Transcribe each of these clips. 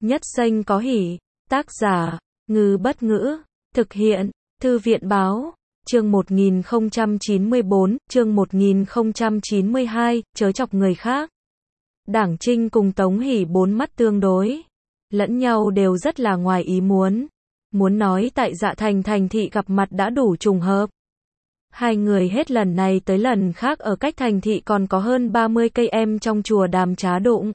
Nhất Xanh có hỉ. Tác giả, Ngư Bất Ngữ. Thực hiện, Thư viện Báo. Chương 1094, chương 1092, chớ chọc người khác. Đảng Trinh cùng Tống Hỷ bốn mắt tương đối. Lẫn nhau đều rất là ngoài ý muốn. Muốn nói tại Dạ Thành thành thị gặp mặt đã đủ trùng hợp. Hai người hết lần này tới lần khác ở cách thành thị còn có hơn 30 cây em trong chùa Đàm Trá đụng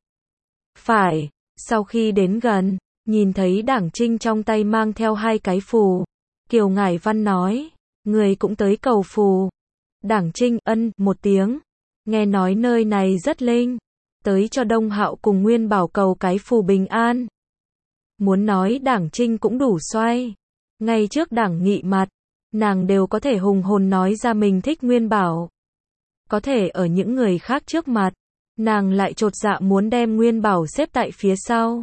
phải. Sau khi đến gần, nhìn thấy Đảng Trinh trong tay mang theo hai cái phù. Kiều Ngải Văn nói, người cũng tới cầu phù. Đảng Trinh ân một tiếng. Nghe nói nơi này rất linh. Tới cho Đông Hạo cùng Nguyên Bảo cầu cái phù bình an. Muốn nói Đảng Trinh cũng đủ xoay. Ngay trước Đảng Nghị mặt, nàng đều có thể hùng hồn nói ra mình thích Nguyên Bảo. Có thể ở những người khác trước mặt, nàng lại chột dạ muốn đem Nguyên Bảo xếp tại phía sau.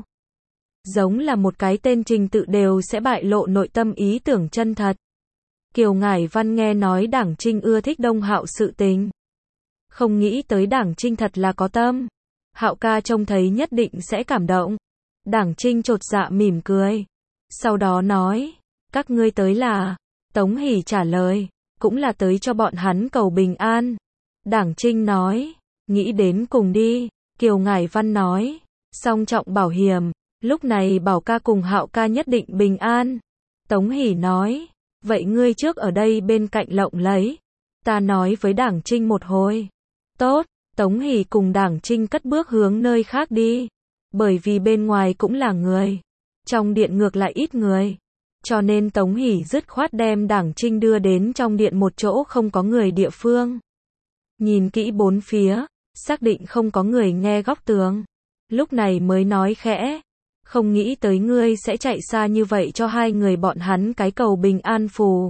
Giống là một cái tên trình tự đều sẽ bại lộ nội tâm ý tưởng chân thật. Kiều Ngải Văn nghe nói Đảng Trinh ưa thích Đông Hạo sự tình. Không nghĩ tới Đảng Trinh thật là có tâm. Hạo ca trông thấy nhất định sẽ cảm động. Đảng Trinh chột dạ mỉm cười. Sau đó nói, các ngươi tới là... Tống Hỷ trả lời, cũng là tới cho bọn hắn cầu bình an. Đảng Trinh nói, nghĩ đến cùng đi. Kiều Ngải Văn nói, song trọng bảo hiểm, lúc này Bảo ca cùng Hạo ca nhất định bình an. Tống Hỷ nói, vậy ngươi trước ở đây bên cạnh lộng lấy. Ta nói với Đảng Trinh một hồi. Tốt, Tống Hỷ cùng Đảng Trinh cất bước hướng nơi khác đi. Bởi vì bên ngoài cũng là người. Trong điện ngược lại ít người. Cho nên Tống Hỷ dứt khoát đem Đảng Trinh đưa đến trong điện một chỗ không có người địa phương. Nhìn kỹ bốn phía, xác định không có người nghe góc tường. Lúc này mới nói khẽ, không nghĩ tới ngươi sẽ chạy xa như vậy cho hai người bọn hắn cái cầu bình an phù.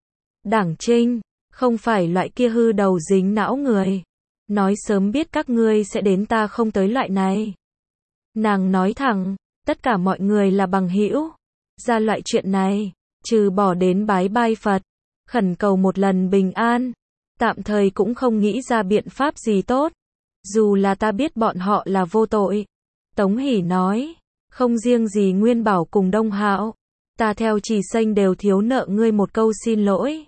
Đảng Trinh, không phải loại kia hư đầu dính não người. Nói sớm biết các ngươi sẽ đến ta không tới loại này. Nàng nói thẳng, tất cả mọi người là bằng hữu. Ra loại chuyện này, trừ bỏ đến bái bai Phật, khẩn cầu một lần bình an, tạm thời cũng không nghĩ ra biện pháp gì tốt. Dù là ta biết bọn họ là vô tội. Tống Hỷ nói, không riêng gì Nguyên Bảo cùng Đông Hạo, ta theo Trì Xanh đều thiếu nợ ngươi một câu xin lỗi.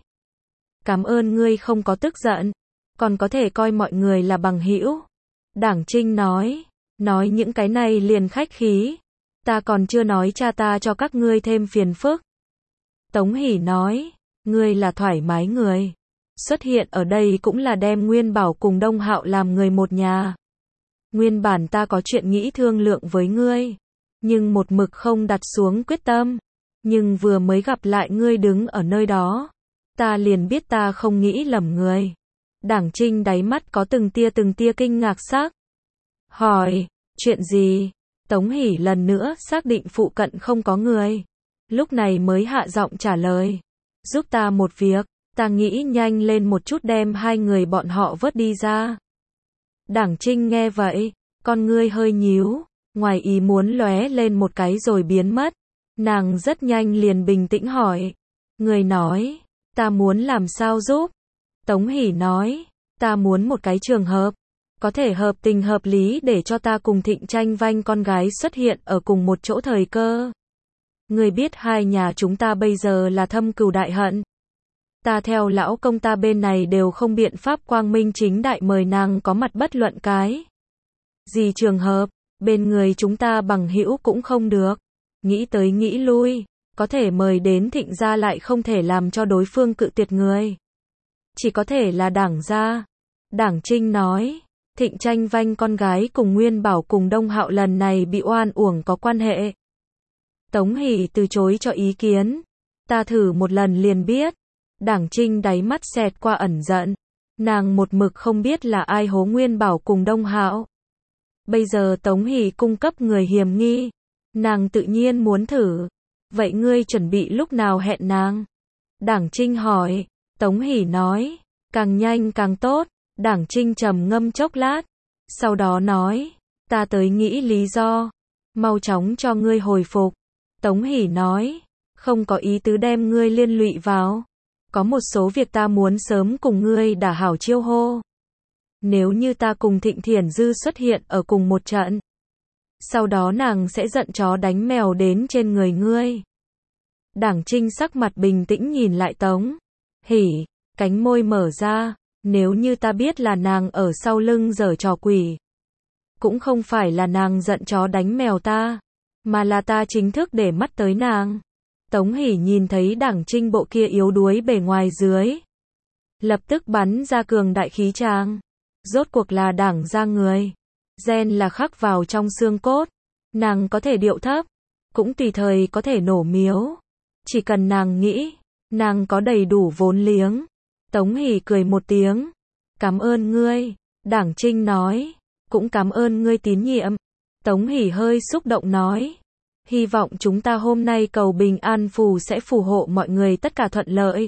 Cảm ơn ngươi không có tức giận, còn có thể coi mọi người là bằng hữu. Đảng Trinh nói những cái này liền khách khí. Ta còn chưa nói cha ta cho các ngươi thêm phiền phức. Tống Hỷ nói, ngươi là thoải mái người. Xuất hiện ở đây cũng là đem Nguyên Bảo cùng Đông Hạo làm người một nhà. Nguyên bản ta có chuyện nghĩ thương lượng với ngươi. Nhưng một mực không đặt xuống quyết tâm. Nhưng vừa mới gặp lại ngươi đứng ở nơi đó. Ta liền biết ta không nghĩ lầm người. Đảng Trinh đáy mắt có từng tia kinh ngạc sắc. Hỏi, chuyện gì? Tống Hỷ lần nữa xác định phụ cận không có người. Lúc này mới hạ giọng trả lời. Giúp ta một việc, ta nghĩ nhanh lên một chút đem hai người bọn họ vớt đi ra. Đảng Trinh nghe vậy, con ngươi hơi nhíu, ngoài ý muốn lóe lên một cái rồi biến mất. Nàng rất nhanh liền bình tĩnh hỏi. Người nói, ta muốn làm sao giúp? Tống Hỷ nói, ta muốn một cái trường hợp. Có thể hợp tình hợp lý để cho ta cùng Thịnh Tranh Vanh con gái xuất hiện ở cùng một chỗ thời cơ. Người biết hai nhà chúng ta bây giờ là thâm cừu đại hận. Ta theo lão công ta bên này đều không biện pháp quang minh chính đại mời nàng có mặt bất luận cái gì trường hợp, bên người chúng ta bằng hữu cũng không được. Nghĩ tới nghĩ lui, có thể mời đến Thịnh gia lại không thể làm cho đối phương cự tuyệt người. Chỉ có thể là Đảng gia. Đảng Trinh nói, Thịnh Tranh Vanh con gái cùng Nguyên Bảo cùng Đông Hạo lần này bị oan uổng có quan hệ. Tống Hỷ từ chối cho ý kiến. Ta thử một lần liền biết. Đảng Trinh đáy mắt xẹt qua ẩn giận. Nàng một mực không biết là ai hố Nguyên Bảo cùng Đông Hạo. Bây giờ Tống Hỷ cung cấp người hiểm nghi. Nàng tự nhiên muốn thử. Vậy ngươi chuẩn bị lúc nào hẹn nàng? Đảng Trinh hỏi. Tống Hỷ nói, càng nhanh càng tốt. Đảng Trinh trầm ngâm chốc lát. Sau đó nói, ta tới nghĩ lý do. Mau chóng cho ngươi hồi phục. Tống Hỷ nói, không có ý tứ đem ngươi liên lụy vào. Có một số việc ta muốn sớm cùng ngươi đả hảo chiêu hô. Nếu như ta cùng Thịnh Thiển Dư xuất hiện ở cùng một trận. sau đó nàng sẽ giận chó đánh mèo đến trên người ngươi. Đảng Trinh sắc mặt bình tĩnh nhìn lại Tống Hỷ, cánh môi mở ra, nếu như ta biết là nàng ở sau lưng giở trò quỷ. Cũng không phải là nàng giận chó đánh mèo ta, mà là ta chính thức để mắt tới nàng. Tống Hỷ nhìn thấy Đảng Trinh bộ kia yếu đuối bề ngoài dưới, lập tức bắn ra cường đại khí tràng. Rốt cuộc là Đảng gia người. Gen là khắc vào trong xương cốt. Nàng có thể điệu thấp, cũng tùy thời có thể nổ miếu. Chỉ cần nàng nghĩ, nàng có đầy đủ vốn liếng. Tống Hỷ cười một tiếng. Cảm ơn ngươi, Đảng Trinh nói. Cũng cảm ơn ngươi tín nhiệm. Tống Hỷ hơi xúc động nói. Hy vọng chúng ta hôm nay cầu bình an phù sẽ phù hộ mọi người tất cả thuận lợi.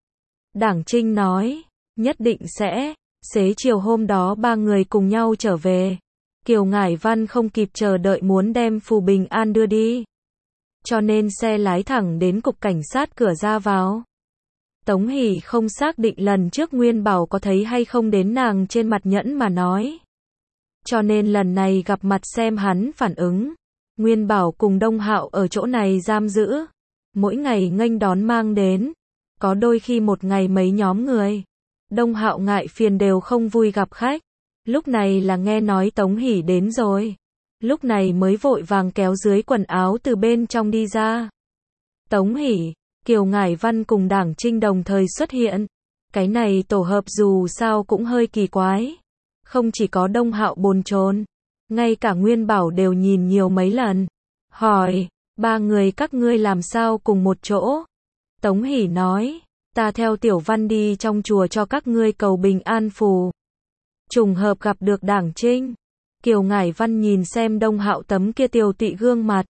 Đảng Trinh nói. Nhất định sẽ. Xế chiều hôm đó ba người cùng nhau trở về. Kiều Ngải Văn không kịp chờ đợi muốn đem phù bình an đưa đi. Cho nên xe lái thẳng đến cục cảnh sát cửa ra vào. Tống Hỷ không xác định lần trước Nguyên Bảo có thấy hay không đến nàng trên mặt nhẫn mà nói. Cho nên lần này gặp mặt xem hắn phản ứng. Nguyên Bảo cùng Đông Hạo ở chỗ này giam giữ. Mỗi ngày nghênh đón mang đến. Có đôi khi một ngày mấy nhóm người. Đông Hạo ngại phiền đều không vui gặp khách. Lúc này là nghe nói Tống Hỷ đến rồi. Lúc này mới vội vàng kéo dưới quần áo từ bên trong đi ra. Tống Hỷ, Kiều Ngải Văn cùng Đảng Trinh đồng thời xuất hiện. Cái này tổ hợp dù sao cũng hơi kỳ quái. Không chỉ có Đông Hạo bồn chồn, ngay cả Nguyên Bảo đều nhìn nhiều mấy lần. Hỏi, ba người các ngươi làm sao cùng một chỗ? Tống Hỷ nói, ta theo Tiểu Văn đi trong chùa cho các ngươi cầu bình an phù. Trùng hợp gặp được Đảng Trinh. Kiều Ngải Văn nhìn xem Đông Hạo tấm kia tiều tụy gương mặt.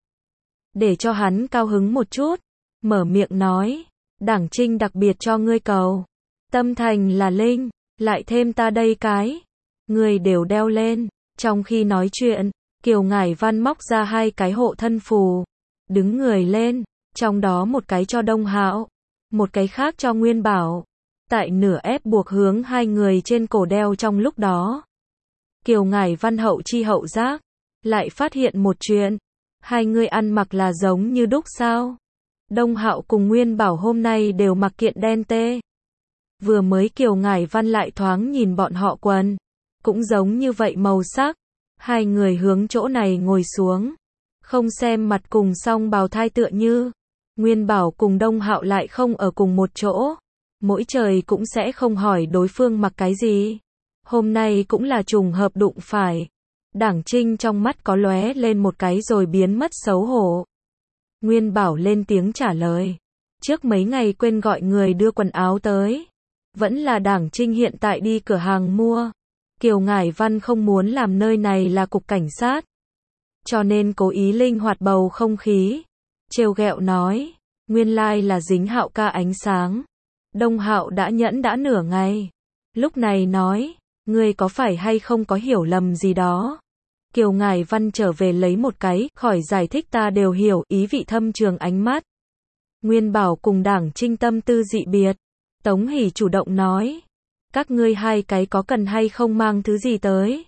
Để cho hắn cao hứng một chút. Mở miệng nói. Đảng Trinh đặc biệt cho ngươi cầu. Tâm thành là linh. Lại thêm ta đây cái. Ngươi đều đeo lên. Trong khi nói chuyện, Kiều Ngải Văn móc ra hai cái hộ thân phù. Đứng người lên. Trong đó một cái cho Đông Hạo. Một cái khác cho Nguyên Bảo. Tại nửa ép buộc hướng hai người trên cổ đeo trong lúc đó. Kiều Ngải Văn hậu chi hậu giác. Lại phát hiện một chuyện. Hai người ăn mặc là giống như đúc sao. Đông Hạo cùng Nguyên Bảo hôm nay đều mặc kiện đen tê. Vừa mới Kiều Ngải Văn lại thoáng nhìn bọn họ quần. Cũng giống như vậy màu sắc. Hai người hướng chỗ này ngồi xuống. Không xem mặt cùng song bào thai tựa như. Nguyên Bảo cùng Đông Hạo lại không ở cùng một chỗ. Mỗi trời cũng sẽ không hỏi đối phương mặc cái gì. Hôm nay cũng là trùng hợp đụng phải. Đảng Trinh trong mắt có lóe lên một cái rồi biến mất xấu hổ. Nguyên Bảo lên tiếng trả lời. Trước mấy ngày quên gọi người đưa quần áo tới. Vẫn là Đảng Trinh hiện tại đi cửa hàng mua. Kiều Ngải Văn không muốn làm nơi này là cục cảnh sát. Cho nên cố ý linh hoạt bầu không khí. Trêu ghẹo nói. Nguyên lai là dính Hạo ca ánh sáng. Đông Hạo đã nhẫn đã nửa ngày. Lúc này nói. Ngươi có phải hay không có hiểu lầm gì đó? Kiều Ngải Văn trở về lấy một cái, khỏi giải thích ta đều hiểu, ý vị thâm trường ánh mắt. Nguyên Bảo cùng Đảng Trinh tâm tư dị biệt. Tống Hỷ chủ động nói. Các ngươi hai cái có cần hay không mang thứ gì tới?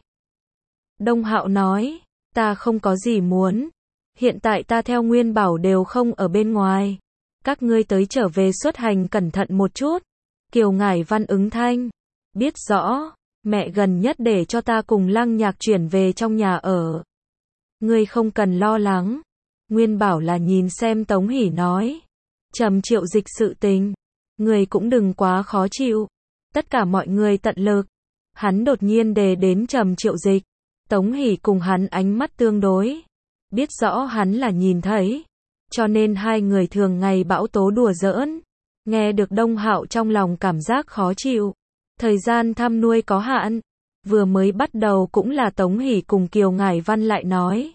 Đông Hạo nói. Ta không có gì muốn. Hiện tại ta theo Nguyên Bảo đều không ở bên ngoài. Các ngươi tới trở về xuất hành cẩn thận một chút. Kiều Ngải Văn ứng thanh. Biết rõ. Mẹ gần nhất để cho ta cùng Lăng Nhạc chuyển về trong nhà ở. Ngươi không cần lo lắng. Nguyên Bảo là nhìn xem Tống Hỷ nói. Trầm Triệu Dịch sự tình. Ngươi cũng đừng quá khó chịu. Tất cả mọi người tận lực. Hắn đột nhiên đề đến Trầm Triệu Dịch. Tống Hỷ cùng hắn ánh mắt tương đối. Biết rõ hắn là nhìn thấy. Cho nên hai người thường ngày bão tố đùa giỡn. Nghe được Đông Hạo trong lòng cảm giác khó chịu. Thời gian thăm nuôi có hạn. Vừa mới bắt đầu cũng là Tống Hỷ cùng Kiều Ngải Văn lại nói.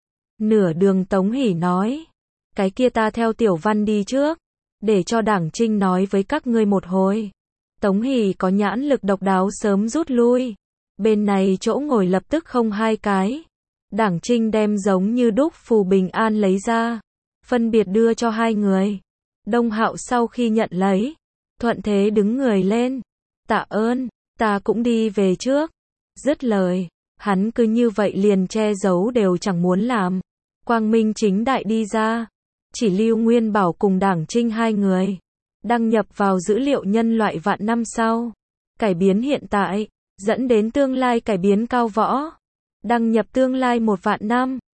Nửa đường Tống Hỷ nói. Cái kia ta theo Tiểu Văn đi trước. Để cho Đảng Trinh nói với các ngươi một hồi. Tống Hỷ có nhãn lực độc đáo sớm rút lui. Bên này chỗ ngồi lập tức không hai cái. Đảng Trinh đem giống như đúc phù bình an lấy ra. Phân biệt đưa cho hai người. Đông Hạo sau khi nhận lấy. Thuận thế đứng người lên. Tạ ơn, ta cũng đi về trước. Dứt lời, Hắn cứ như vậy liền che giấu đều chẳng muốn làm. Quang minh chính đại đi ra. Chỉ Lưu Nguyên Bảo cùng Đảng Trinh hai người. Đăng nhập vào dữ liệu nhân loại vạn năm sau. Cải biến hiện tại. Dẫn đến tương lai cải biến cao võ. Đăng nhập tương lai 1 vạn năm.